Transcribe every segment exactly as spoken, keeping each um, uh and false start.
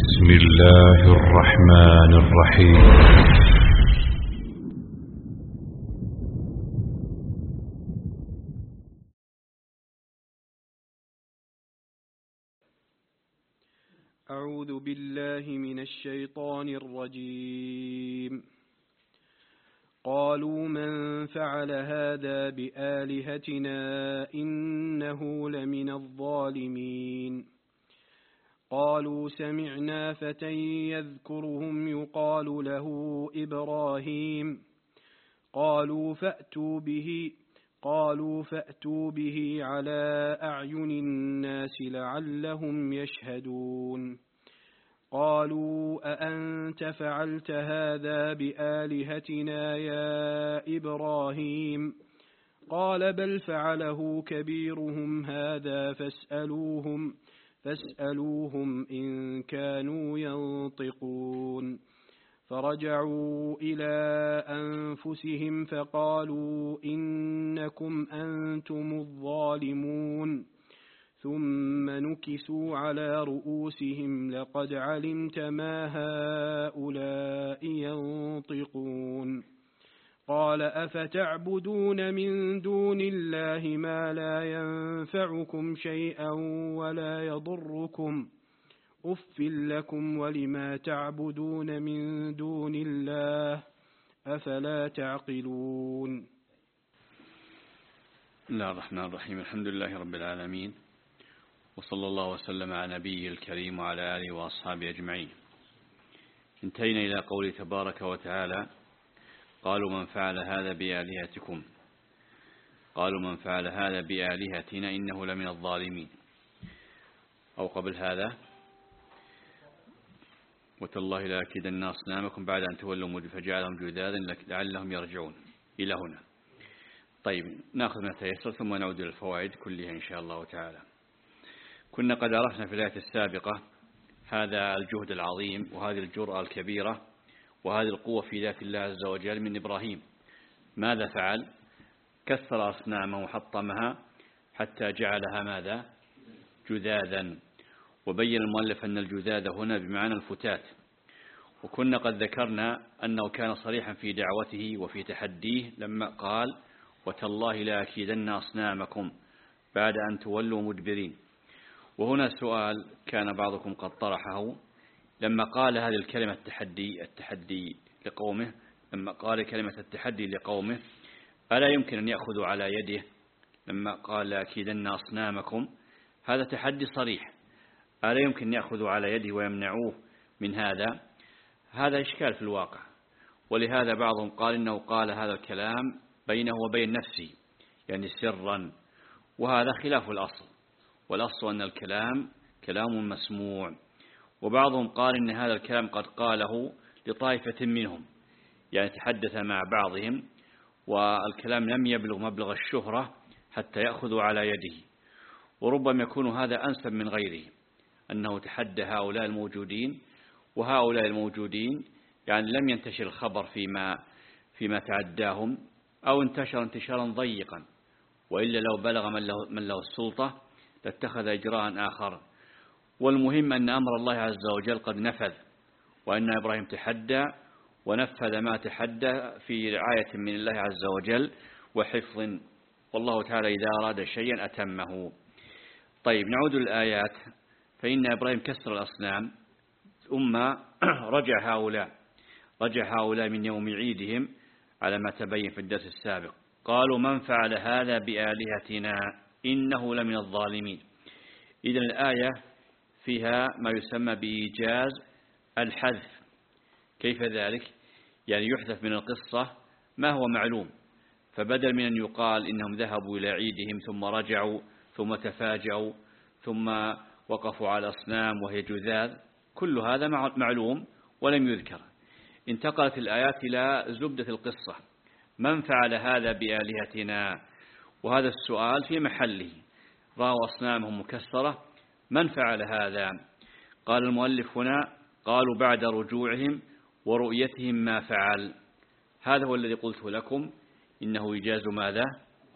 بسم الله الرحمن الرحيم. أعوذ بالله من الشيطان الرجيم. قالوا من فعل هذا بآلهتنا إنه لمن الظالمين. قالوا سمعنا فتى يذكرهم يقال له إبراهيم. قالوا فأتوا به قالوا فأتوا به على أعين الناس لعلهم يشهدون. قالوا أأنت فعلت هذا بآلهتنا يا إبراهيم؟ قال بل فعله كبيرهم هذا فاسألوهم فاسألوهم إن كانوا ينطقون. فرجعوا إلى أنفسهم فقالوا إنكم أنتم الظالمون. ثم نكسوا على رؤوسهم لقد علمت ما هؤلاء ينطقون. قال أفتعبدون من دون الله ما لا ينفعكم شيئا ولا يضركم أف لكم ولما تعبدون من دون الله أفلا تعقلون. بسم الله الرحمن الرحيم. الحمد لله رب العالمين، وصلى الله وسلم على نبيه الكريم وعلى آله وأصحابه أجمعين. انتهينا إلى قوله تبارك وتعالى: قالوا من فعل هذا بآلهتكم قالوا من فعل هذا بآلهتنا إنه لمن الظالمين. أو قبل هذا: وتالله لأكيدن أصنامكم بعد أن تولوا مدبرين فجعلهم جذاذا لعلهم يرجعون. إلى هنا. طيب، نأخذ ما تيسر ثم نعود إلى الفوائد كلها إن شاء الله تعالى. كنا قد عرفنا في الآية السابقة هذا الجهد العظيم وهذه الجرأة الكبيرة وهذه القوة في ذات الله عز وجل من إبراهيم. ماذا فعل؟ كسر أصنامه وحطمها حتى جعلها ماذا؟ جذاذا. وبين المؤلف أن الجذاذ هنا بمعنى الفتات. وكنا قد ذكرنا أنه كان صريحا في دعوته وفي تحديه لما قال: وتالله لأكيدن أصنامكم بعد أن تولوا مدبرين. وهنا سؤال كان بعضكم قد طرحه لما قال هذه الكلمة التحدي التحدي لقومه لما قال كلمة التحدي لقومه ألا يمكن أن يأخذوا على يده لما قال لأكيدن أصنامكم؟ هذا تحدي صريح. ألا يمكن أن يأخذوا على يده ويمنعوه من هذا؟ هذا إشكال في الواقع. ولهذا بعضهم قال إنه قال هذا الكلام بينه وبين نفسه، يعني سرا، وهذا خلاف الأصل. والأصل أن الكلام كلام مسموع. وبعضهم قال إن هذا الكلام قد قاله لطائفة منهم، يعني تحدث مع بعضهم والكلام لم يبلغ مبلغ الشهرة حتى يأخذوا على يده. وربما يكون هذا أنسب من غيره، أنه تحدى هؤلاء الموجودين، وهؤلاء الموجودين يعني لم ينتشر الخبر فيما فيما تعداهم، أو انتشر انتشارا ضيقا، وإلا لو بلغ من له, من له السلطة لاتخذ إجراء آخر. والمهم أن أمر الله عز وجل قد نفذ، وأن إبراهيم تحدى ونفذ ما تحدى في رعاية من الله عز وجل وحفظ، والله تعالى إذا أراد شيئا أتمه. طيب، نعود للآيات. فإن إبراهيم كسر الأصنام، ثم رجع هؤلاء رجع هؤلاء من يوم عيدهم على ما تبين في الدرس السابق. قالوا من فعل هذا بآلهتنا إنه لمن الظالمين. إذن الآية فيها ما يسمى بإيجاز الحذف. كيف ذلك؟ يعني يحذف من القصة ما هو معلوم، فبدل من أن يقال إنهم ذهبوا إلى عيدهم ثم رجعوا ثم تفاجأوا ثم وقفوا على أصنام وهي جذاذ، كل هذا معلوم ولم يذكر. انتقلت الآيات إلى زبدة القصة: من فعل هذا بآلهتنا؟ وهذا السؤال في محله. رأوا أصنامهم مكسرة، من فعل هذا؟ قال المؤلف هنا: قالوا بعد رجوعهم ورؤيتهم ما فعل. هذا هو الذي قلت لكم إنه إيجاز ماذا؟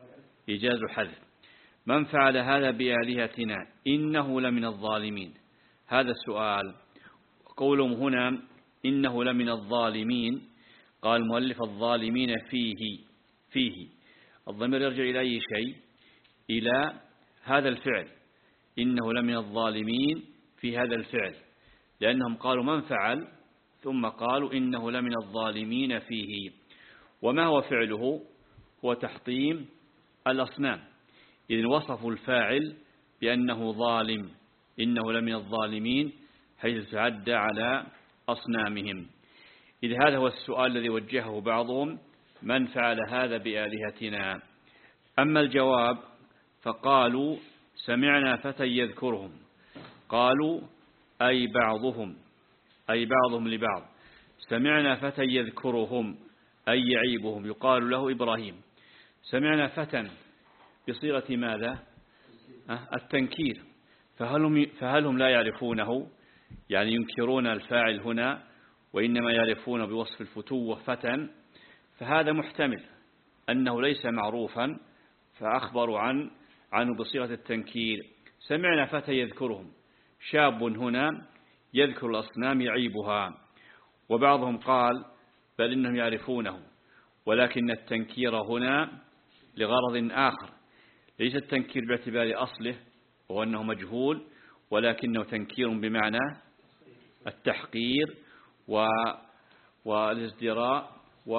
إيجاز حذف. من فعل هذا بآلهتنا إنه لمن الظالمين. هذا السؤال قولهم هنا إنه لمن الظالمين، قال المؤلف الظالمين فيه فيه الضمير يرجع إلى أي شيء؟ إلى هذا الفعل، إنه لمن الظالمين في هذا الفعل، لأنهم قالوا من فعل ثم قالوا إنه لمن الظالمين فيه. وما هو فعله؟ هو تحطيم الأصنام، إذن وصفوا الفاعل بأنه ظالم، إنه لمن الظالمين حيث تعدى على أصنامهم. إذ هذا هو السؤال الذي وجهه بعضهم، من فعل هذا بآلهتنا؟ أما الجواب فقالوا سمعنا فتى يذكرهم، قالوا أي بعضهم أي بعضهم لبعض، سمعنا فتى يذكرهم أي يعيبهم، يقال له إبراهيم. سمعنا فتى بصيغة ماذا؟ التنكير، فهل هم, فهل هم لا يعرفونه؟ يعني ينكرون الفاعل هنا وإنما يعرفون بوصف الفتوة فتى، فهذا محتمل أنه ليس معروفا فأخبروا عن عنه بصيغة التنكير. سمعنا فتى يذكرهم، شاب هنا يذكر الأصنام يعيبها. وبعضهم قال بل إنهم يعرفونه، ولكن التنكير هنا لغرض آخر، ليس التنكير باعتبار أصله وهو أنه مجهول، ولكنه تنكير بمعنى التحقير والازدراء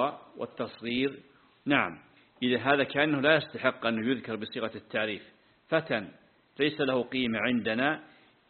والتصغير. نعم، إذا هذا كأنه لا يستحق أن يذكر بصيغة التعريف، فتى ليس له قيمة عندنا،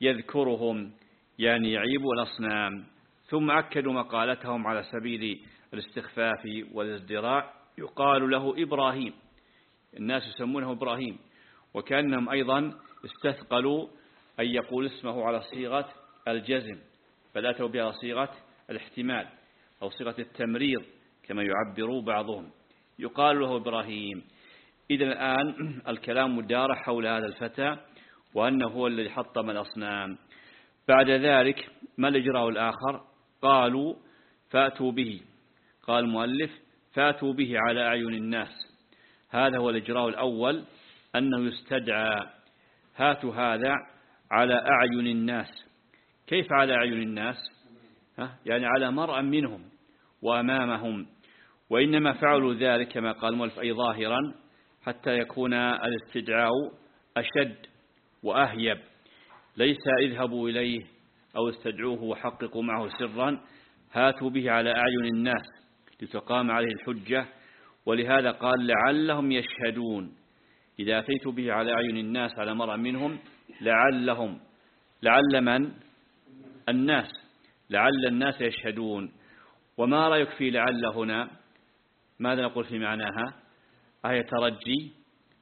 يذكرهم يعني يعيب الأصنام. ثم أكدوا مقالتهم على سبيل الاستخفاف والازدراء، يقال له إبراهيم، الناس يسمونه إبراهيم، وكأنهم أيضا استثقلوا أن يقول اسمه على صيغة الجزم، بل أتوا بها صيغة الاحتمال أو صيغة التمريض كما يعبر بعضهم، يقال له إبراهيم. إذا الآن الكلام دار حول هذا الفتى وأنه هو الذي حطم الأصنام. بعد ذلك ما الإجراء الآخر؟ قالوا فاتوا به، قال المؤلف فاتوا به على أعين الناس. هذا هو الإجراء الأول، أنه يستدعى هاتوا هذا على أعين الناس. كيف على أعين الناس؟ ها؟ يعني على مرأى منهم وأمامهم، وإنما فعلوا ذلك كما قال المؤلف أي ظاهرا حتى يكون الاستدعاء أشد وأهيب، ليس اذهبوا إليه أو استدعوه وحققوا معه سرا، هاتوا به على أعين الناس لتقام عليه الحجة. ولهذا قال لعلهم يشهدون، إذا أتيت به على أعين الناس على مرأى منهم لعلهم، لعل من؟ الناس، لعل الناس يشهدون. وما رأيك في لعل هنا؟ ماذا نقول في معناها؟ أهي ترجي؟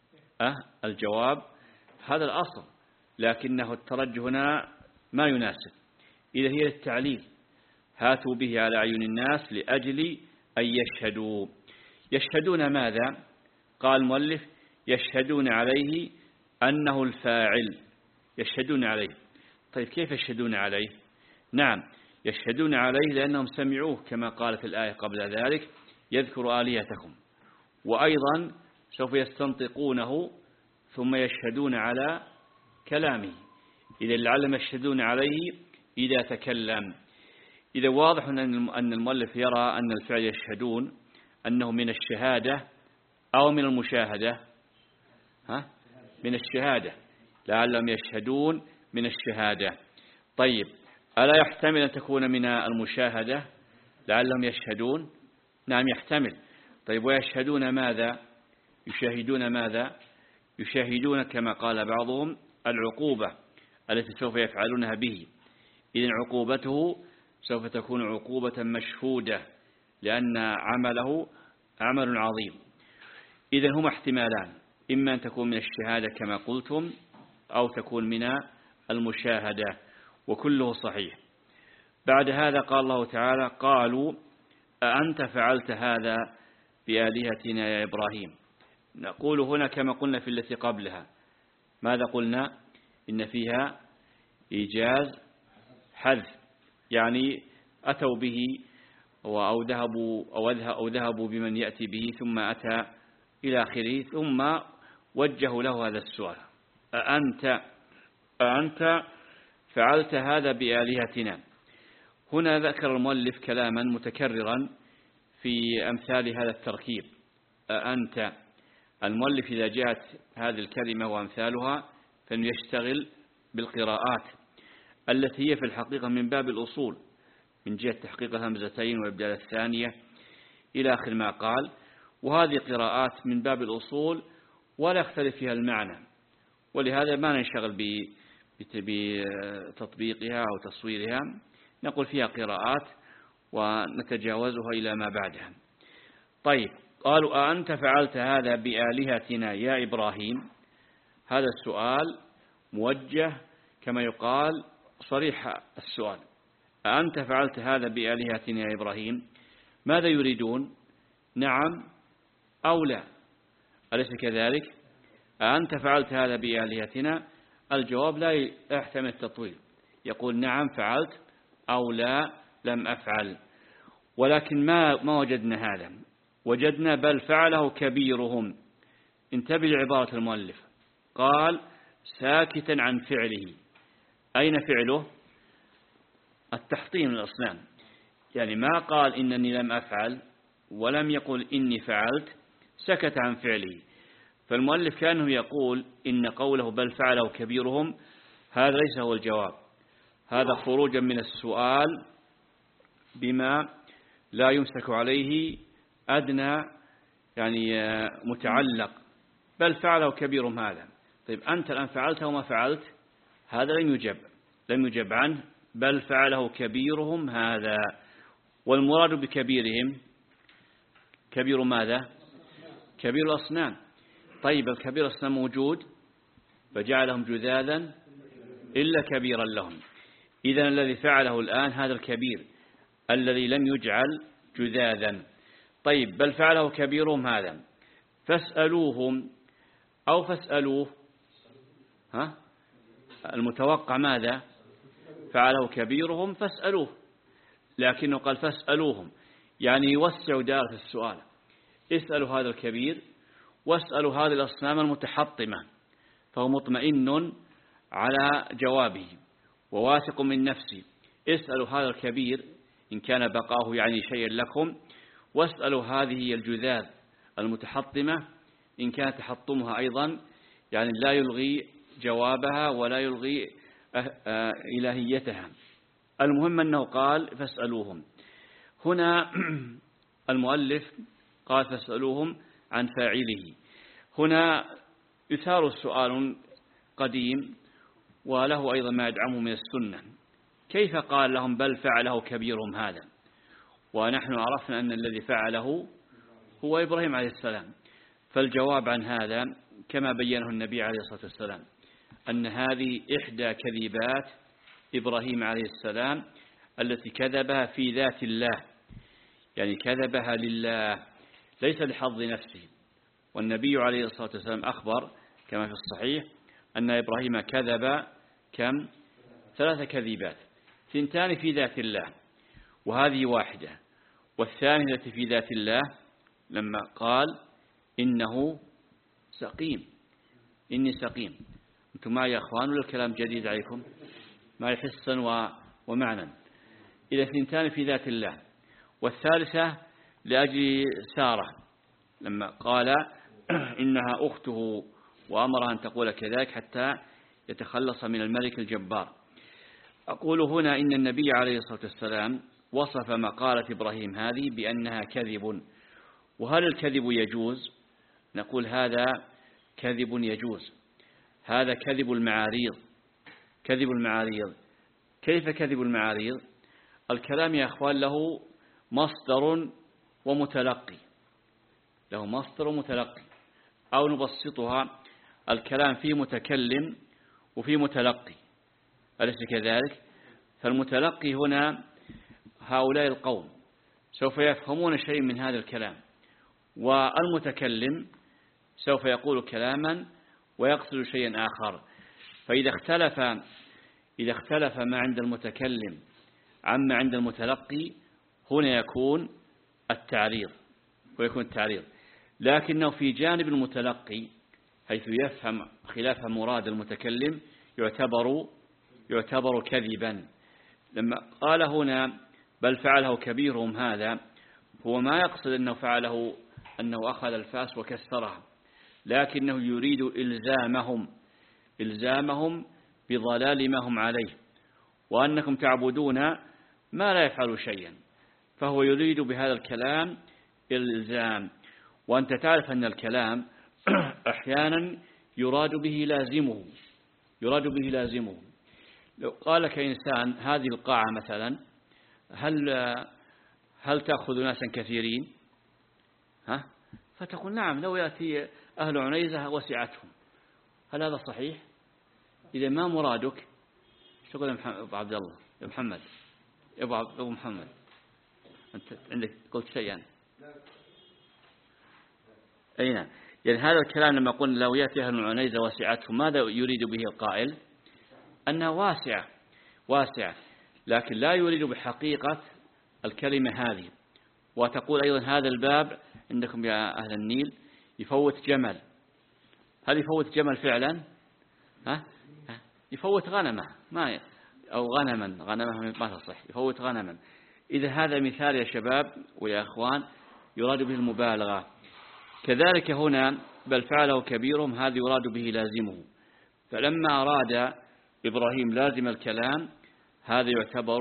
أه الجواب هذا الأصل، لكنه الترجي هنا ما يناسب، إذا هي التعليل، هاتوا به على أعين الناس لأجل أن يشهدوا. يشهدون ماذا؟ قال المؤلف يشهدون عليه أنه الفاعل، يشهدون عليه. طيب كيف يشهدون عليه؟ نعم يشهدون عليه لأنهم سمعوه كما قالت الآية قبل ذلك يذكر آلهتكم، وأيضا سوف يستنطقونه ثم يشهدون على كلامه، إذا لعلهم يشهدون عليه إذا تكلم. إذا واضح أن المؤلف يرى أن الفعل يشهدون أنه من الشهادة أو من المشاهدة؟ ها؟ من الشهادة، لعلهم يشهدون من الشهادة. طيب ألا يحتمل أن تكون من المشاهدة لعلهم يشهدون؟ نعم يحتمل. طيب ويشهدون ماذا؟ يشاهدون ماذا؟ يشاهدون كما قال بعضهم العقوبة التي سوف يفعلونها به، إذن عقوبته سوف تكون عقوبة مشهودة لأن عمله عمل عظيم. إذن هما احتمالان، إما أن تكون من الشهادة كما قلتم أو تكون من المشاهدة، وكله صحيح. بعد هذا قال الله تعالى قالوا أأنت فعلت هذا بآلهتنا يا إبراهيم. نقول هنا كما قلنا في التي قبلها، ماذا قلنا؟ إن فيها إيجاز حذف، يعني أتوا به أو ذهبوا أو ذهبوا بمن يأتي به ثم أتى إلى آخره، ثم وجهوا له هذا السؤال أأنت أأنت فعلت هذا بآلهتنا. هنا ذكر المؤلف كلاما متكررا في أمثال هذا التركيب. أنت المؤلف إذا جاءت هذه الكلمة وأمثالها فإنه يشتغل بالقراءات التي هي في الحقيقة من باب الأصول من جهة تحقيق الهمزتين والإبدال الثانية إلى آخر ما قال، وهذه قراءات من باب الأصول ولا يختلف فيها المعنى، ولهذا ما ننشغل بتطبيقها أو تصويرها، نقول فيها قراءات ونتجاوزها إلى ما بعدها. طيب، قالوا أأنت فعلت هذا بآلهتنا يا إبراهيم؟ هذا السؤال موجه كما يقال صريح السؤال، أأنت فعلت هذا بآلهتنا يا إبراهيم؟ ماذا يريدون؟ نعم أو لا؟ أليس كذلك؟ أأنت فعلت هذا بآلهتنا؟ الجواب لا يحتمل التطويل، يقول نعم فعلت أو لا لم أفعل. ولكن ما ما وجدنا هذا، وجدنا بل فعله كبيرهم. انتبه لعبارة المؤلف، قال ساكتا عن فعله. أين فعله؟ التحطيم الأصنام، يعني ما قال إنني لم أفعل ولم يقل إني فعلت، سكت عن فعله. فالمؤلف كأنه يقول إن قوله بل فعله كبيرهم هذا ليس هو الجواب، هذا خروجا من السؤال بما لا يمسك عليه أدنى يعني متعلق. بل فعله كبيرهم هذا، طيب أنت الآن فعلته وما فعلت؟ هذا لم يجب لم يجب عنه، بل فعله كبيرهم هذا. والمراد بكبيرهم كبير ماذا؟ كبير الأصنام. طيب الكبير الأصنام موجود فجعلهم جذاذا إلا كبيرا لهم، إذن الذي فعله الآن هذا الكبير الذي لم يجعل جذاذا. طيب بل فعله كبيرهم هذا، فاسألوهم أو فاسألوه، ها المتوقع ماذا؟ فعله كبيرهم فاسألوه، لكنه قال فاسألوهم، يعني يوسع دائرة السؤال. اسألوا هذا الكبير واسألوا هذه الأصنام المتحطمة، فهو مطمئن على جوابه وواثق من نفسه. اسألوا هذا الكبير إن كان بقاه يعني شيئا لكم، واسألوا هذه الجذاذ المتحطمة إن كان تحطمها أيضا يعني لا يلغي جوابها ولا يلغي إلهيتها. المهم أنه قال فاسألوهم. هنا المؤلف قال فاسألوهم عن فاعله. هنا يثار السؤال قديم وله أيضا ما يدعمه من السنة، كيف قال لهم بل فعله كبيرهم هذا ونحن عرفنا أن الذي فعله هو إبراهيم عليه السلام؟ فالجواب عن هذا كما بينه النبي عليه الصلاة والسلام، أن هذه إحدى كذبات إبراهيم عليه السلام التي كذبها في ذات الله، يعني كذبها لله ليس لحظ نفسه. والنبي عليه الصلاة والسلام أخبر كما في الصحيح أن إبراهيم كذب كم؟ ثلاث كذبات، ثنتان في ذات الله وهذه واحدة، والثانية التي في ذات الله لما قال إنه سقيم، إني سقيم. أنتم معي يا أخوان ولا الكلام جديد عليكم؟ معي حسا ومعنى. إذا ثنتان في ذات الله، والثالثة لأجل سارة لما قال إنها أخته وأمرها أن تقول كذلك حتى يتخلص من الملك الجبار. أقول هنا إن النبي عليه الصلاة والسلام وصف مقالة إبراهيم هذه بأنها كذب. وهل الكذب يجوز؟ نقول هذا كذب يجوز، هذا كذب المعاريض. كذب المعاريض كيف كذب المعاريض؟ الكلام يا أخوان له مصدر ومتلقي، له مصدر ومتلقي، أو نبسطها الكلام فيه متكلم وفيه متلقي، أليس كذلك؟ فالمتلقي هنا هؤلاء القوم سوف يفهمون شيء من هذا الكلام، والمتكلم سوف يقول كلاما ويقصد شيئا آخر. فإذا اختلف إذا اختلف ما عند المتكلم عما عند المتلقي هنا يكون التعريض ويكون التعريض. لكنه في جانب المتلقي حيث يفهم خلاف مراد المتكلم يعتبر يعتبر كذبا، لما قال هنا بل فعله كبيرهم هذا، هو ما يقصد أنه فعله أنه أخذ الفاس وكسرها، لكنه يريد إلزامهم إلزامهم بضلال ما هم عليه، وأنكم تعبدون ما لا يفعل شيئا، فهو يريد بهذا الكلام الإلزام. وأنت تعرف أن الكلام أحيانا يراد به لازمه يراد به لازمه لو قال لك إنسان هذه القاعة مثلا هل هل تأخذ ناسا كثيرين؟ ها؟ فتقول نعم لو يأتي أهل عنيزة وسعتهم. هل هذا صحيح؟ إذا ما مرادك شكرا يا أبو عبد الله يا محمد يا أبو محمد، أنت عندك قلت شيئا. أي نعم. يعني هذا الكلام لما قلنا لو يأتي أهل عنيزة وسعتهم، ماذا يريد به القائل؟ أنها واسعة واسعة، لكن لا يريد بحقيقة الكلمة هذه. وتقول أيضا هذا الباب عندكم يا أهل النيل يفوت جمل. هل يفوت جمل فعلا؟ ها؟ يفوت غنمة ما ي... أو غنما غنمة ما تصح، يفوت غنما. إذا هذا مثال يا شباب ويا أخوان يراد به المبالغة. كذلك هنا بل فعله كبيرهم، هذا يراد به لازمه. فلما أراد إبراهيم لازم الكلام، هذا يعتبر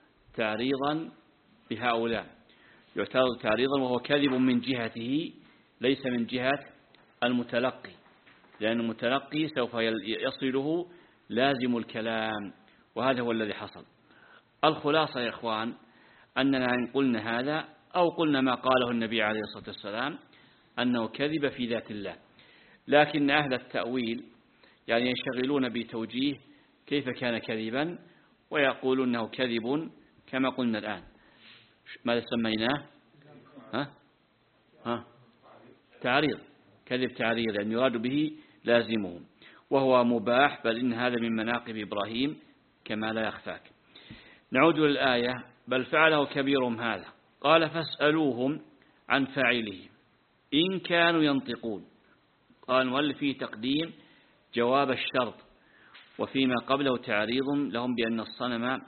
تعريضا بهؤلاء، يعتبر تعريضا وهو كذب من جهته ليس من جهة المتلقي، لأن المتلقي سوف يصله لازم الكلام، وهذا هو الذي حصل. الخلاصة يا إخوان أننا إن قلنا هذا أو قلنا ما قاله النبي عليه الصلاة والسلام أنه كذب في ذات الله، لكن أهل التأويل يعني ينشغلون بتوجيه كيف كان كذبا ويقولون أنه كذب كما قلنا الآن. ماذا سميناه؟ ها؟ ها؟ تعريض، كذب تعريض، يعني يراد به لازمه، وهو مباح، بل إن هذا من مناقب إبراهيم كما لا يخفاك. نعود للآية بل فعله كبيرهم هذا، قال فاسألوهم عن فاعله إن كانوا ينطقون. قال المؤلف فيه تقديم جواب الشرط، وفيما قبله تعريض لهم بأن الصنم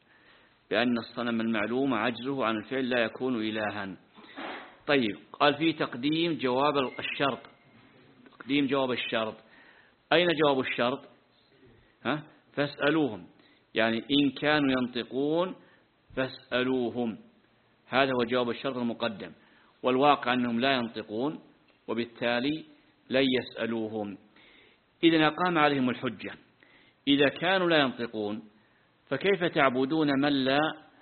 بأن الصنم المعلوم عجزه عن الفعل لا يكون إلها. طيب قال فيه تقديم جواب الشرط، تقديم جواب الشرط. أين جواب الشرط؟ ها؟ فاسألوهم، يعني إن كانوا ينطقون فاسألوهم، هذا هو جواب الشرط المقدم، والواقع أنهم لا ينطقون وبالتالي لن يسألوهم. إذن أقام عليهم الحجة، إذا كانوا لا ينطقون فكيف تعبدون من لا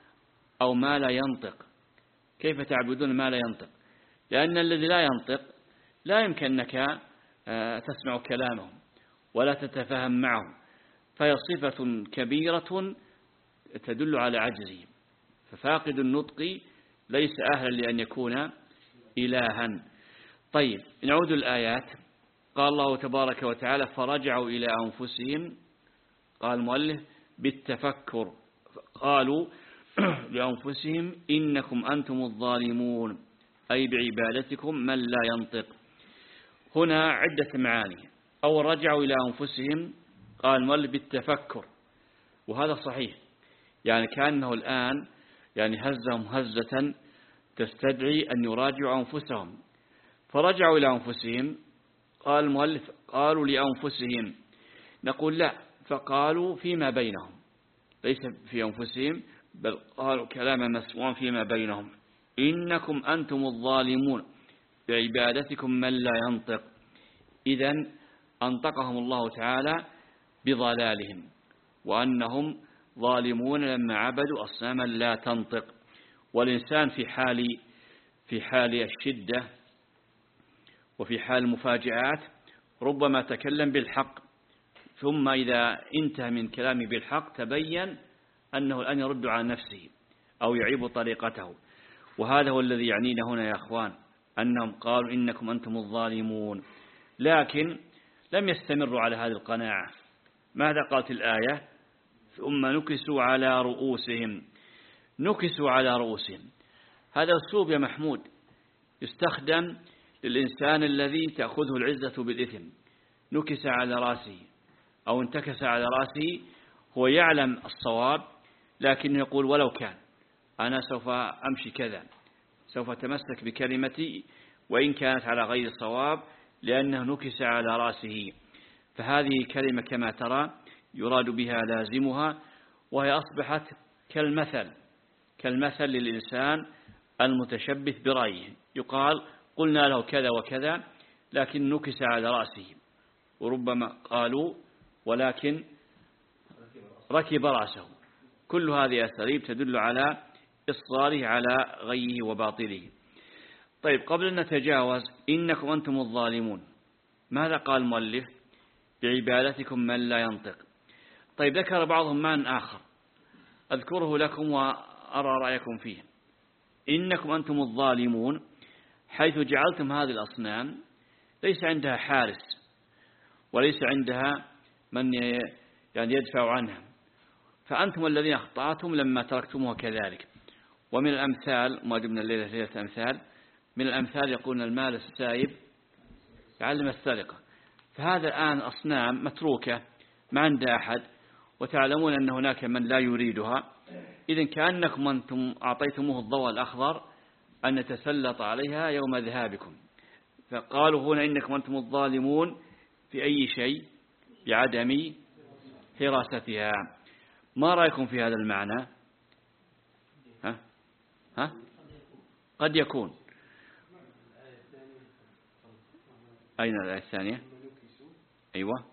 أو ما لا ينطق؟ كيف تعبدون ما لا ينطق؟ لأن الذي لا ينطق لا يمكن أنك تسمع كلامهم ولا تتفاهم معهم، فهي صفة كبيرة تدل على عجزهم، ففاقد النطق ليس أهلا لأن يكون إلها. طيب نعود الآيات. قال الله تبارك وتعالى فرجعوا إلى أنفسهم، قال المؤلف بالتفكر، قالوا لأنفسهم إنكم أنتم الظالمون، أي بعبادتكم من لا ينطق. هنا عدة معاني. أو رجعوا إلى أنفسهم، قال المؤلف بالتفكر، وهذا صحيح، يعني كأنه الآن يعني هزهم هزة تستدعي أن يراجعوا أنفسهم. فرجعوا إلى أنفسهم، قال المؤلف قالوا لأنفسهم، نقول لا، فقالوا فيما بينهم، ليس في أنفسهم، بل قالوا كلاما مسموعا فيما بينهم، إنكم أنتم الظالمون بعبادتكم من لا ينطق. إذن أنطقهم الله تعالى بضلالهم، وأنهم ظالمون لما عبدوا أصناما لا تنطق. والإنسان في حال في حال الشدة وفي حال المفاجآت ربما تكلم بالحق، ثم إذا انتهى من كلامه بالحق تبين أنه الآن يرد على نفسه أو يعيب طريقته. وهذا هو الذي يعنينا هنا يا أخوان، أنهم قالوا إنكم أنتم الظالمون، لكن لم يستمروا على هذه القناعة. ماذا قالت الآية؟ ثم نكسوا على رؤوسهم. نكسوا على رؤوسهم، هذا أسلوب يا محمود يستخدم للإنسان الذي تأخذه العزة بالإثم. نكس على رأسه أو انتكس على رأسه، هو يعلم الصواب لكنه يقول ولو كان أنا سوف أمشي كذا، سوف أتمسك بكلمتي وإن كانت على غير صواب لأنه نكس على رأسه. فهذه كلمة كما ترى يراد بها لازمها، وهي أصبحت كالمثل كالمثل للإنسان المتشبث برأيه. يقال قلنا له كذا وكذا لكن نكس على رأسه، وربما قالوا ولكن ركب رأسه. كل هذه أساليب تدل على إصراره على غيه وباطله. طيب قبل أن نتجاوز، إنكم أنتم الظالمون، ماذا قال المؤلف؟ بعبادتكم من لا ينطق. طيب ذكر بعضهم معنى آخر أذكره لكم وأرى رأيكم فيه. إنكم أنتم الظالمون حيث جعلتم هذه الأصنام ليس عندها حارس وليس عندها من يعني يدفع عنها، فأنتم الذين أخطأتم لما تركتموها كذلك. ومن الأمثال ما جبنا الليلة ليلة أمثال، من الأمثال يقولون المال السايب يعلم السرقة. فهذا الآن أصنام متروكة ما عندها أحد، وتعلمون أن هناك من لا يريدها، إذن كأنكم أنتم أعطيتموه الضوء الأخضر أن نتسلط عليها يوم ذهابكم. فقالوا هنا إنكم أنتم الظالمون في أي شيء؟ بعدم حراستها. ما رأيكم في هذا المعنى؟ ها؟ ها؟ قد يكون. أين الآية الثانية؟ أيوة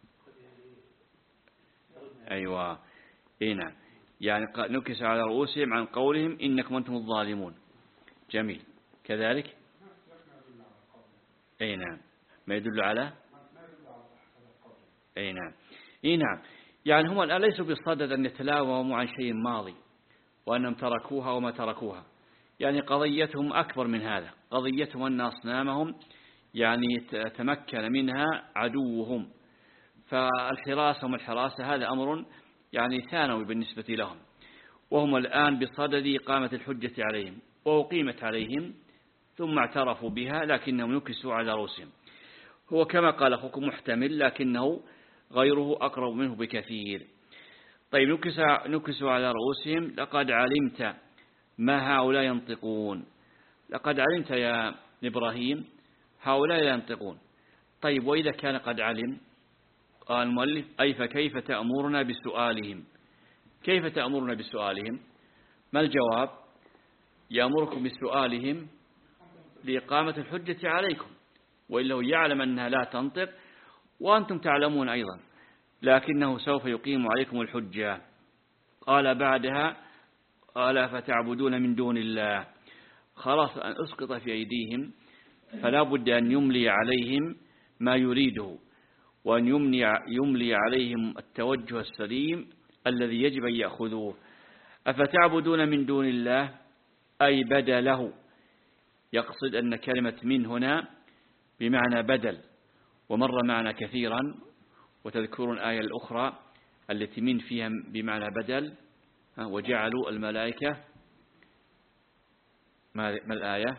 أيوة إيه نعم، يعني نكس على رؤوسهم عن قولهم إنكم أنتم الظالمون. جميل. كذلك أي نعم، ما يدل على أي نعم أي نعم، يعني هم الآن ليسوا بصدد أن يتلاوموا عن شيء ماضي وأنهم تركوها وما تركوها، يعني قضيتهم أكبر من هذا. قضيتهم أن أصنامهم يعني تمكن منها عدوهم، فالحراسة والحراسة هذا أمر يعني ثانوي بالنسبة لهم، وهم الآن بصدد إقامة الحجة عليهم، وأقيمت عليهم ثم اعترفوا بها لكنهم نكسوا على رؤوسهم. هو كما قال أخوكم محتمل، لكنه غيره أقرب منه بكثير. طيب نكسوا على رؤوسهم. لقد علمت ما هؤلاء ينطقون. لقد علمت يا إبراهيم هؤلاء لا ينطقون. طيب وإذا كان قد علم؟ قال المؤلف أي فكيف تأمرنا بسؤالهم؟ كيف تأمرنا بسؤالهم؟ ما الجواب؟ يأمركم بسؤالهم لإقامة الحجة عليكم، وإلا هو يعلم أنها لا تنطق وأنتم تعلمون أيضا، لكنه سوف يقيم عليكم الحجة. قال بعدها قال فتعبدون من دون الله. خلاص أن أسقط في أيديهم، فلا بد أن يملي عليهم ما يريده، وأن يملي, يملي عليهم التوجه السليم الذي يجب أن يأخذوه. أفتعبدون من دون الله أي بدله. يقصد أن كلمة من هنا بمعنى بدل، ومر معنا كثيرا، وتذكرون الآية الأخرى التي من فيها بمعنى بدل، وجعلوا الملائكة ما الآية؟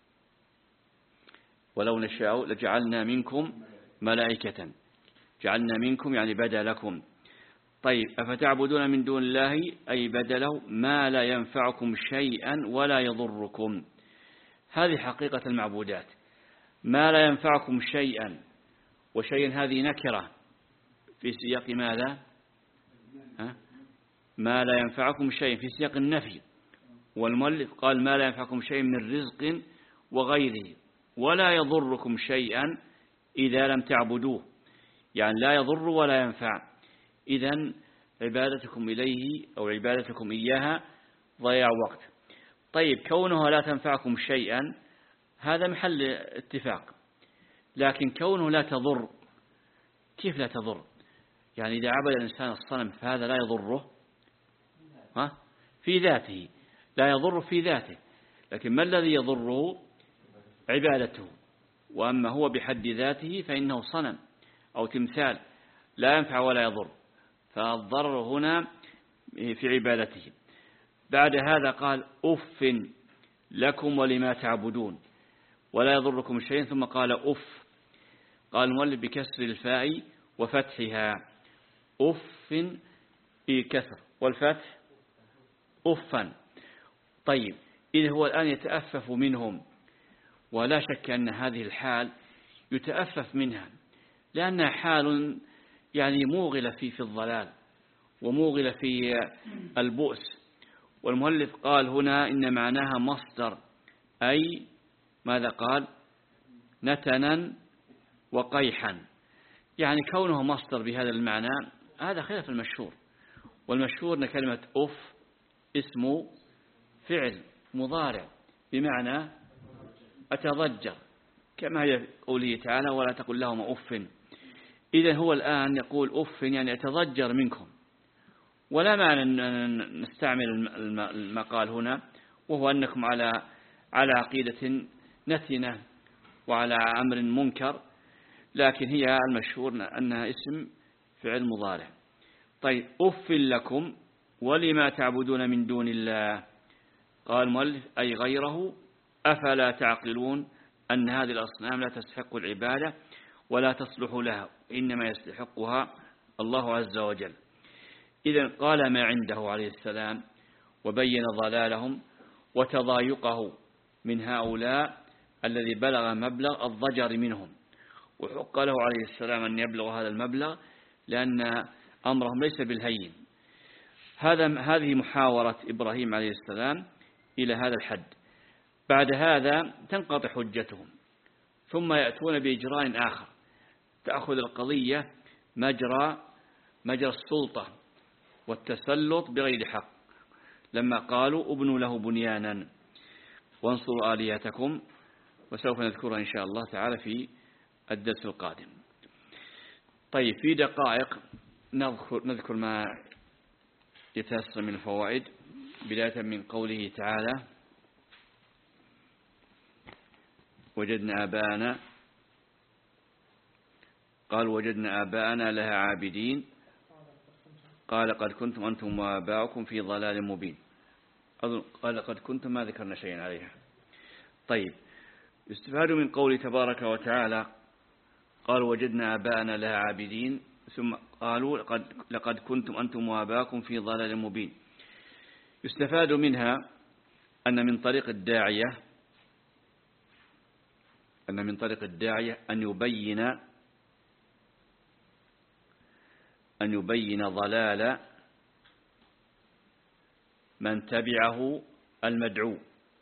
ولو نشاء لجعلنا منكم ملائكة. جعلنا منكم يعني بدلكم. طيب أفتعبدون من دون الله أي بدله ما لا ينفعكم شيئا ولا يضركم. هذه حقيقة المعبودات، ما لا ينفعكم شيئا، وشيئا هذه نكرة في سياق ماذا؟ ها؟ ما لا ينفعكم شيء في سياق النفي، والمؤلف قال ما لا ينفعكم شيء من رزق وغيره، ولا يضركم شيئا إذا لم تعبدوه، يعني لا يضر ولا ينفع. إذن عبادتكم إليه أو عبادتكم إياها ضياع وقت. طيب كونها لا تنفعكم شيئا هذا محل اتفاق، لكن كونه لا تضر، كيف لا تضر؟ يعني إذا عبد الإنسان الصنم فهذا لا يضره ها؟ في ذاته لا يضر في ذاته، لكن ما الذي يضره؟ عبادته. وأما هو بحد ذاته فإنه صنم أو تمثال لا ينفع ولا يضر، فالضرر هنا في عبادته. بعد هذا قال أف لكم ولما تعبدون ولا يضركم شيء، ثم قال أف. قال المؤلف بكسر الفاء وفتحها، أف بكسر والفتح أفا. طيب إذا هو الآن يتأفف منهم، ولا شك أن هذه الحال يتأفف منها لأنها حال يعني موغلة في في الضلال وموغلة في البؤس. والمؤلف قال هنا إن معناها مصدر، أي ماذا قال؟ نتنا وقيحا، يعني كونه مصدر بهذا المعنى هذا خلاف المشهور. والمشهور أن كلمة أف اسمه فعل مضارع بمعنى أتضجر، كما هي قوله تعالى ولا تقل لهم أف. إذا هو الآن يقول أف يعني أتضجر منكم، ولا معنى أن نستعمل المقال هنا وهو أنكم على على عقيدة نتنة وعلى أمر منكر، لكن هي المشهور أنها اسم فعل مضارع. طيب أف لكم ولما تعبدون من دون الله، قال المؤلف أي غيره، أفلا تعقلون أن هذه الأصنام لا تستحق العبادة ولا تصلح لها، إنما يستحقها الله عز وجل. إذن قال ما عنده عليه السلام وبين ضلالهم وتضايقه من هؤلاء الذي بلغ مبلغ الضجر منهم، وحق له عليه السلام أن يبلغ هذا المبلغ لأن أمرهم ليس بالهين. هذا هذه محاورة إبراهيم عليه السلام إلى هذا الحد. بعد هذا تنقطع حجتهم، ثم يأتون بإجراء آخر تأخذ القضية مجرى مجرى السلطة والتسلط بغير حق، لما قالوا ابنوا له بنيانا وانصروا آلهتكم، وسوف نذكرها إن شاء الله تعالى في الدرس القادم. طيب في دقائق نذكر, نذكر ما يتيسر من الفوائد، بداية من قوله تعالى وجدنا آباءنا، قال وجدنا آباءنا لها عابدين، قال قد كنتم أنتم وآباؤكم في ضلال مبين. قال قد كنتم ما ذكرنا شيئا عليها. طيب استفاد من قوله تبارك وتعالى قال وجدنا آباءنا لها عابدين، ثم قالوا لقد, لقد كنتم أنتم وآباؤكم في ضلال مبين. يستفاد منها أن من طريق الداعية أن من طريق الداعية أن يبين أن يبين ضلال من تبعه المدعو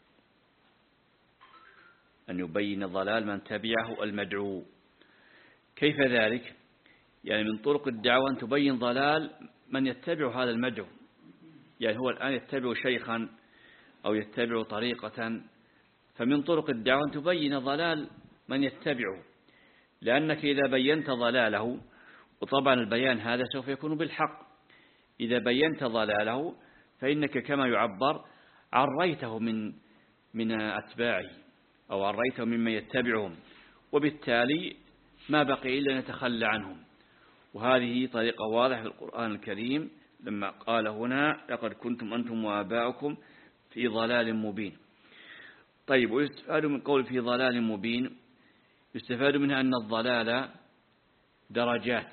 أن يبين ضلال من تبعه المدعو. كيف ذلك؟ يعني من طرق الدعوة أن تبين ضلال من يتبع هذا المدعو، يعني هو الآن يتبع شيخا أو يتبع طريقة، فمن طرق الدعوة أن تبين ضلال من يتبعه، لأنك إذا بينت ضلاله، وطبعا البيان هذا سوف يكون بالحق، إذا بينت ضلاله فإنك كما يعبر عريته من من أتباعه أو عريته ممن يتبعهم، وبالتالي ما بقي إلا نتخلى عنهم. وهذه طريقة واضحة في القرآن الكريم لما قال هنا لقد كنتم أنتم وآباؤكم في ضلال مبين. طيب ويستفاد من قول في ضلال مبين، يستفاد منها أن الضلال درجات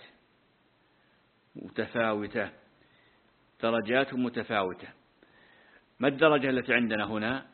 متفاوتة درجات متفاوتة. ما الدرجة التي عندنا هنا؟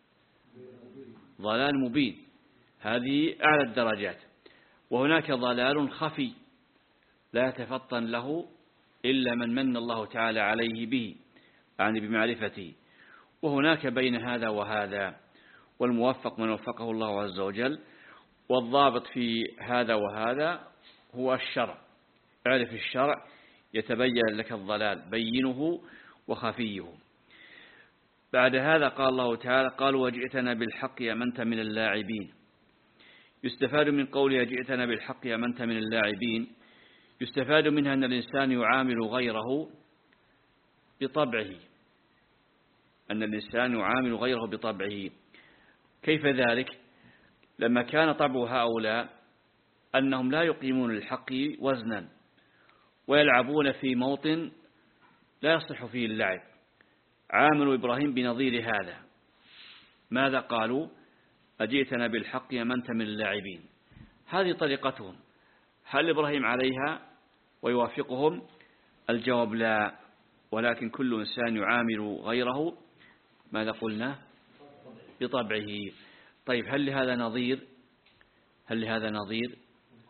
ضلال مبين، هذه أعلى الدرجات. وهناك ضلال خفي لا يتفطن له إلا من من الله تعالى عليه به، يعني بمعرفته. وهناك بين هذا وهذا، والموفق من وفقه الله عز وجل، والضابط في هذا وهذا هو الشرع. اعرف الشرع يتبين لك الضلال بينه وخفيه. بعد هذا قال الله تعالى قال وجئتنا بالحق يا من أنت من اللاعبين. يستفاد من قوله جئتنا بالحق يا من أنت من اللاعبين، يستفاد منها أن الإنسان يعامل غيره بطبعه أن الإنسان يعامل غيره بطبعه. كيف ذلك؟ لما كان طبع هؤلاء أنهم لا يقيمون للحق وزنا ويلعبون في موطن لا يصح فيه اللعب، عاملوا إبراهيم بنظير هذا. ماذا قالوا؟ أجئتنا بالحق يا من أنت من اللاعبين. هذه طريقتهم. هل إبراهيم عليها ويوافقهم؟ الجواب لا. ولكن كل إنسان يعامل غيره ماذا قلنا بطبعه. طيب هل لهذا نظير هل لهذا نظير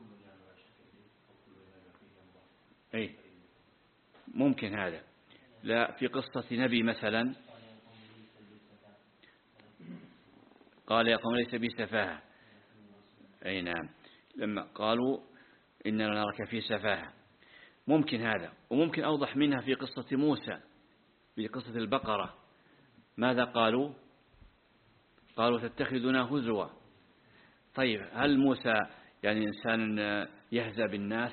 أي ممكن هذا. لا في قصة نبي مثلا قال يا قوم ليس بي سفاهة. أي نعم لما قالوا إننا نراك في سفاهة ممكن هذا. وممكن أوضح منها في قصة موسى في قصة البقرة ماذا قالوا قالوا تتخذنا هزوا. طيب هل موسى يعني إنسان يهزأ بالناس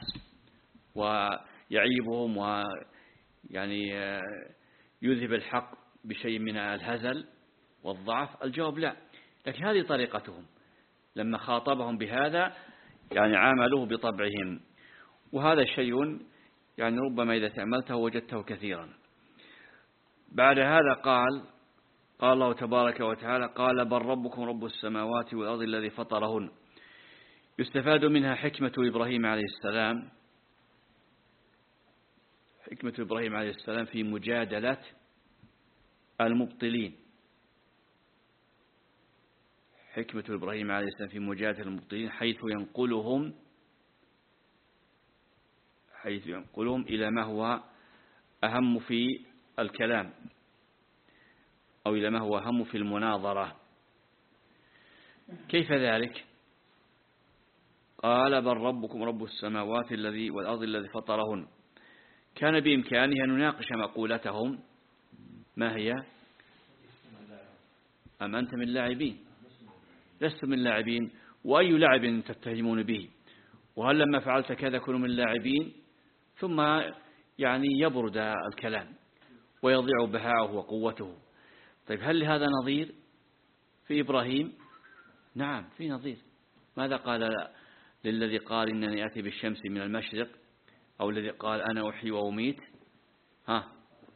ويعيبهم ويعني يذهب الحق بشيء من الهزل والضعف؟ الجواب لا. لكن هذه طريقتهم لما خاطبهم بهذا يعني عاملوه بطبعهم. وهذا شيء يعني ربما إذا تأملته وجدته كثيرا. بعد هذا قال قال الله تبارك وتعالى قال بل ربكم رب السماوات والأرض الذي فطرهن. يستفاد منها حكمة إبراهيم عليه السلام حكمة إبراهيم عليه السلام في مجادلة المبطلين حكمة إبراهيم عليه السلام في مجادلة المبطلين حيث ينقلهم حيث ينقلهم إلى ما هو أهم في الكلام أو إلى ما هو أهم في المناظرة. كيف ذلك؟ قال بل ربكم رب السماوات الذي والأرض الذي فطرهن. كان بإمكانه أن نناقش مقولتهم ما هي أم أنت من لاعبين لست من لاعبين وأي لعب تتهمون به وهل لما فعلت كذا كنوا من لاعبين ثم يعني يبرد الكلام ويضيع بهاءه وقوته. طيب هل لهذا نظير في إبراهيم؟ نعم في نظير. ماذا قال للذي قال إنني آتي بالشمس من المشرق أو الذي قال أنا أحيي وأميت؟ ها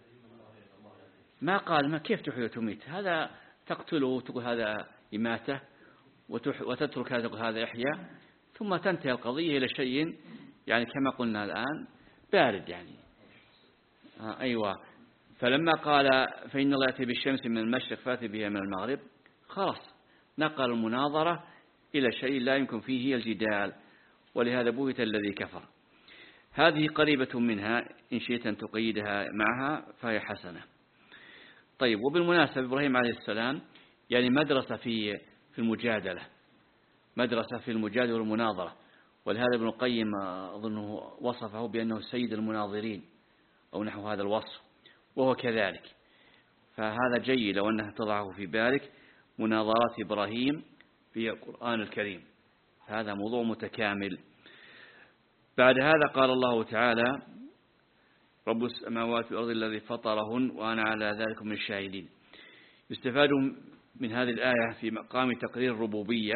ما قال ما كيف تحيي وتميت؟ هذا تقتله وتقول هذا إماتة وتترك هذا هذا إحياء ثم تنتهي القضية إلى شيء يعني كما قلنا الآن بارد يعني. آه أيوة. فلما قال فإن الله يأتي بالشمس من المشرق فأتي بها من المغرب خلاص نقل المناظرة إلى شيء لا يمكن فيه الجدال ولهذا بوهت الذي كفر. هذه قريبة منها إن شئت أن تقيدها معها فهي حسنة. طيب وبالمناسبة إبراهيم عليه السلام يعني مدرسة في في المجادلة مدرسة في المجادلة والمناظرة. ولهذا ابن القيم أظنه وصفه بأنه سيد المناظرين أو نحو هذا الوصف وهو كذلك. فهذا جيد لو أنها تضعه في بالك مناظرات إبراهيم في القرآن الكريم هذا موضوع متكامل. بعد هذا قال الله تعالى رب السماوات والأرض الذي فطرهن وأنا على ذلك من الشاهدين. يستفاد من هذه الآية في مقام تقرير الربوبية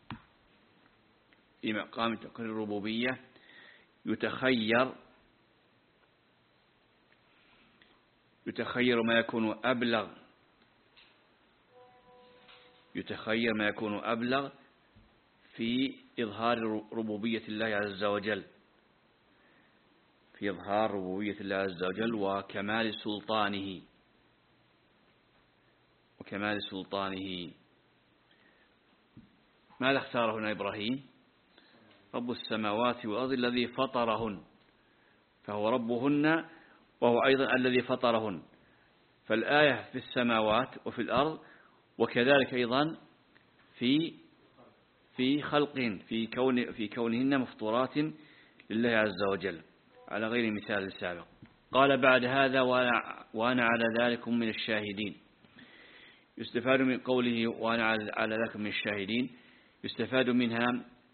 في مقام تقرير الربوبية يتخير يتخير ما يكون أبلغ يتخير ما يكون أبلغ في إظهار ربوبية الله عز وجل في إظهار ربوبية الله عز وجل وكمال سلطانه وكمال سلطانه. ماذا اختار هنا إبراهيم؟ رب السماوات والأرض الذي فطرهن فهو ربهن وهو أيضا الذي فطرهن. فالآية في السماوات وفي الأرض وكذلك أيضا في في خلقهن في كون في كونهن مفطورات لله عز وجل على غير مثال السابق. قال بعد هذا وأنا على ذلك من الشاهدين. يستفاد من قوله وأنا على ذلك من الشاهدين يستفاد منها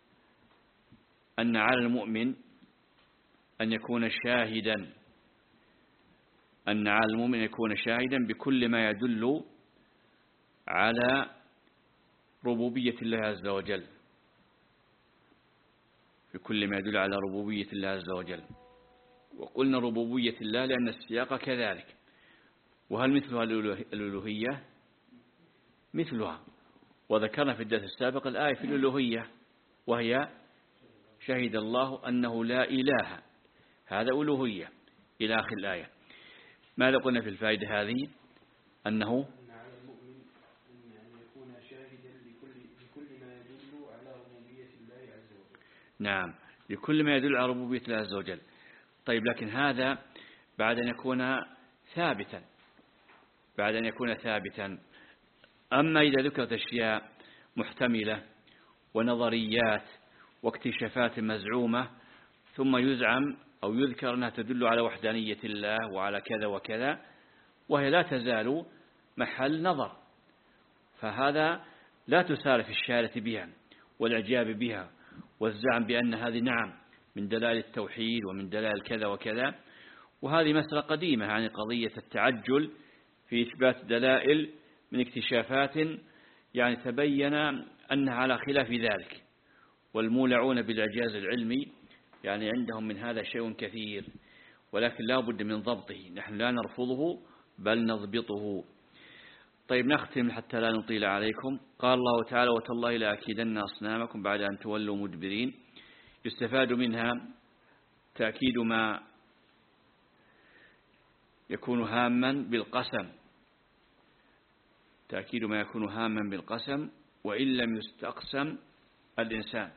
أن على المؤمن أن يكون شاهدا أن على المؤمن يكون شاهدا بكل ما يدل على ربوبية الله عز وجل بكل ما يدل على ربوبية الله عز وجل. وقلنا ربوبية الله لأن السياق كذلك. وهل مثلها الألوهية؟ مثلها. وذكرنا في الدرس السابق الآية في الألوهية وهي شهد الله أنه لا إله هذا ألوهية إلى آخر الآية. ماذا قلنا في الفائدة هذه؟ أنه نعم لكل ما يدل على ربوبية الله عز وجل. طيب لكن هذا بعد أن يكون ثابتا بعد أن يكون ثابتا أما إذا ذكرت أشياء محتملة ونظريات واكتشافات مزعومة ثم يزعم أو يذكر أنها تدل على وحدانية الله وعلى كذا وكذا وهي لا تزال محل نظر، فهذا لا تسار في الشارة بها والإعجاب بها والزعم بأن هذه نعم من دلائل التوحيد ومن دلائل كذا وكذا. وهذه مسألة قديمة يعني قضية التعجل في إثبات دلائل من اكتشافات يعني تبين أنها على خلاف ذلك، والمولعون بالإعجاز العلمي يعني عندهم من هذا شيء كثير، ولكن لا بد من ضبطه، نحن لا نرفضه بل نضبطه. طيب نختم حتى لا نطيل عليكم. قال الله تعالى وتالله لأكيدن أصنامكم بعد أن تولوا مدبرين. يستفاد منها تأكيد ما يكون هاما بالقسم تأكيد ما يكون هاما بالقسم وإن لم يستقسم الإنسان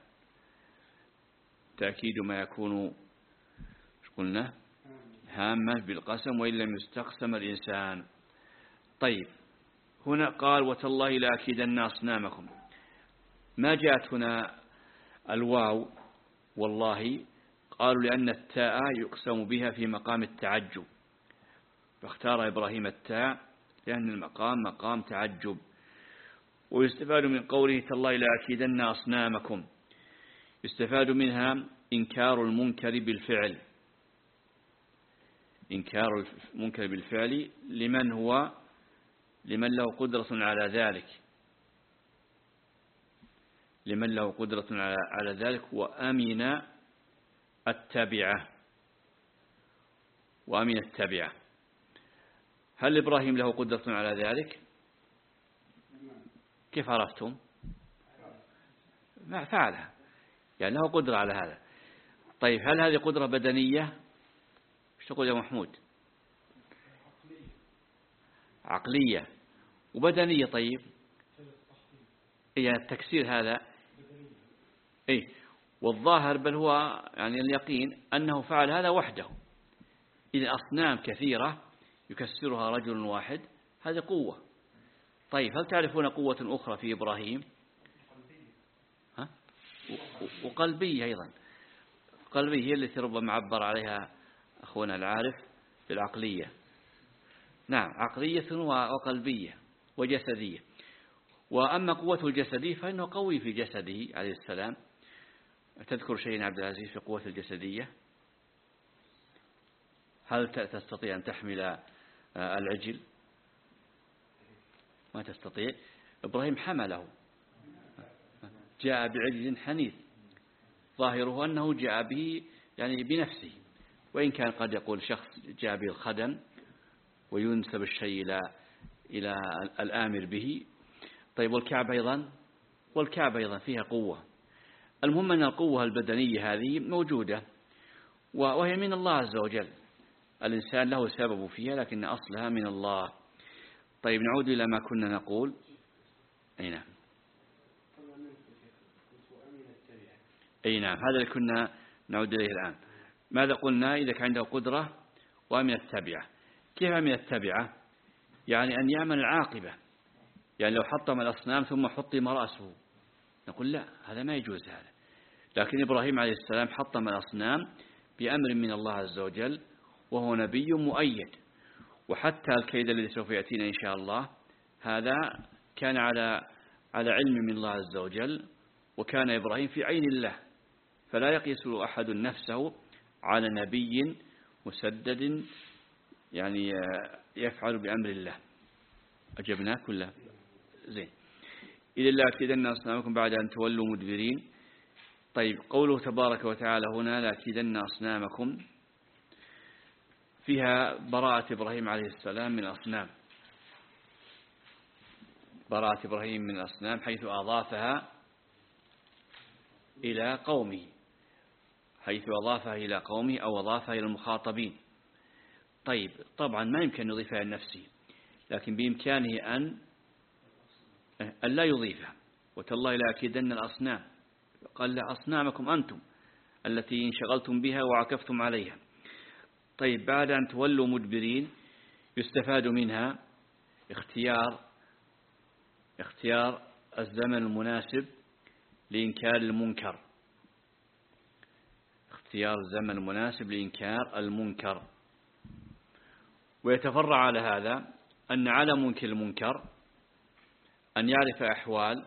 تأكيد ما يكون قلنا هاما بالقسم وإن لم يستقسم الإنسان. طيب هنا قال وتالله لأكيدن أصنامكم، ما جاءت هنا الواو والله؟ قالوا لأن التاء يقسم بها في مقام التعجب، فاختار إبراهيم التاء لأن المقام مقام تعجب. ويستفاد من قوله تالله لأكيدن أصنامكم، يستفاد منها إنكار المنكر بالفعل إنكار المنكر بالفعل لمن هو لمن له قدرة على ذلك لمن له قدرة على ذلك وأمن التبعة وأمن التبعة. هل إبراهيم له قدرة على ذلك؟ كيف عرفتم؟ ما فعلها، يعني له قدرة على هذا. طيب هل هذه قدرة بدنية؟ ايش تقول يا محمود؟ عقلية وبدنية. طيب يعني التكسير هذا إيه، والظاهر بل هو يعني اليقين أنه فعل هذا وحده. إذا أصنام كثيرة يكسرها رجل واحد هذه قوة. طيب هل تعرفون قوة أخرى في إبراهيم؟ ها؟ وقلبية أيضا. قلبية هي التي ربما عبر عليها أخونا العارف بالعقلية. نعم عقلية وقلبية وجسدية. وأما قوته الجسدية فإنه قوي في جسده عليه السلام. تذكر شيء عبد العزيز في قوة الجسدية؟ هل تستطيع أن تحمل العجل؟ ما تستطيع. إبراهيم حمله، جاء بعجل حنيذ ظاهره أنه جاء به يعني بنفسه، وإن كان قد يقول شخص جاء به الخدم وينسب الشيء إلى إلى الآمر به. طيب والكعبة أيضا والكعبة أيضا فيها قوة. المهم أن القوة البدنية هذه موجودة وهي من الله عز وجل، الإنسان له سبب فيها لكن أصلها من الله. طيب نعود إلى ما كنا نقول. أي نعم أي نعم هذا اللي كنا نعود إليه الآن. ماذا قلنا؟ إذا كان عنده قدرة ومن التبعة. كيف من التبعة؟ يعني أن يعمل العاقبة، يعني لو حطم الأصنام ثم حطم رأسه نقول لا، هذا ما يجوز هذا. لكن إبراهيم عليه السلام حطم الأصنام بأمر من الله عز وجل وهو نبي مؤيد، وحتى الكيد الذي سوف يأتينا إن شاء الله هذا كان على على علم من الله عز وجل، وكان إبراهيم في عين الله، فلا يقيس أحد نفسه على نبي مسدد يعني يفعل بأمر الله. أجبناه كله زين. إذا لا أكيدن أصنامكم بعد أن تولوا مدبرين. طيب قوله تبارك وتعالى هنا لا أكيدن أصنامكم فيها براءة إبراهيم عليه السلام من الأصنام، براءة إبراهيم من الأصنام حيث أضافها إلى قومه حيث أضافها إلى قومه أو أضافها إلى المخاطبين. طيب طبعا ما يمكن أن يضيفها لنفسه، لكن بإمكانه أن أن لا يضيفه. وتالله لأكيدن الأصنام، قال لا أصنامكم أنتم التي انشغلتم بها وعكفتم عليها. طيب بعد أن تولوا مدبرين يستفاد منها اختيار اختيار الزمن المناسب لإنكار المنكر، اختيار الزمن المناسب لإنكار المنكر. ويتفرع على هذا أن على منكر المنكر أن يعرف أحوال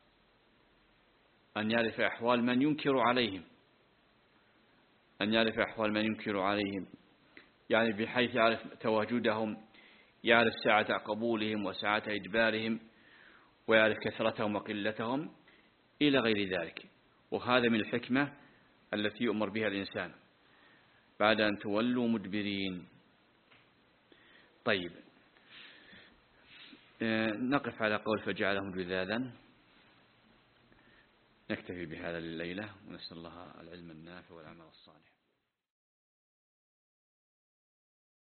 أن يعرف أحوال من ينكر عليهم أن يعرف أحوال من ينكر عليهم يعني بحيث يعرف تواجدهم، يعرف ساعة قبولهم وساعة إجبارهم، ويعرف كثرتهم وقلتهم إلى غير ذلك. وهذا من الحكمة التي يؤمر بها الإنسان بعد أن تولوا مدبرين. طيب نقف على قول فجعلهم جذاذا. نكتفي بهذا الليلة ونسأل الله العلم النافع والعمل الصالح.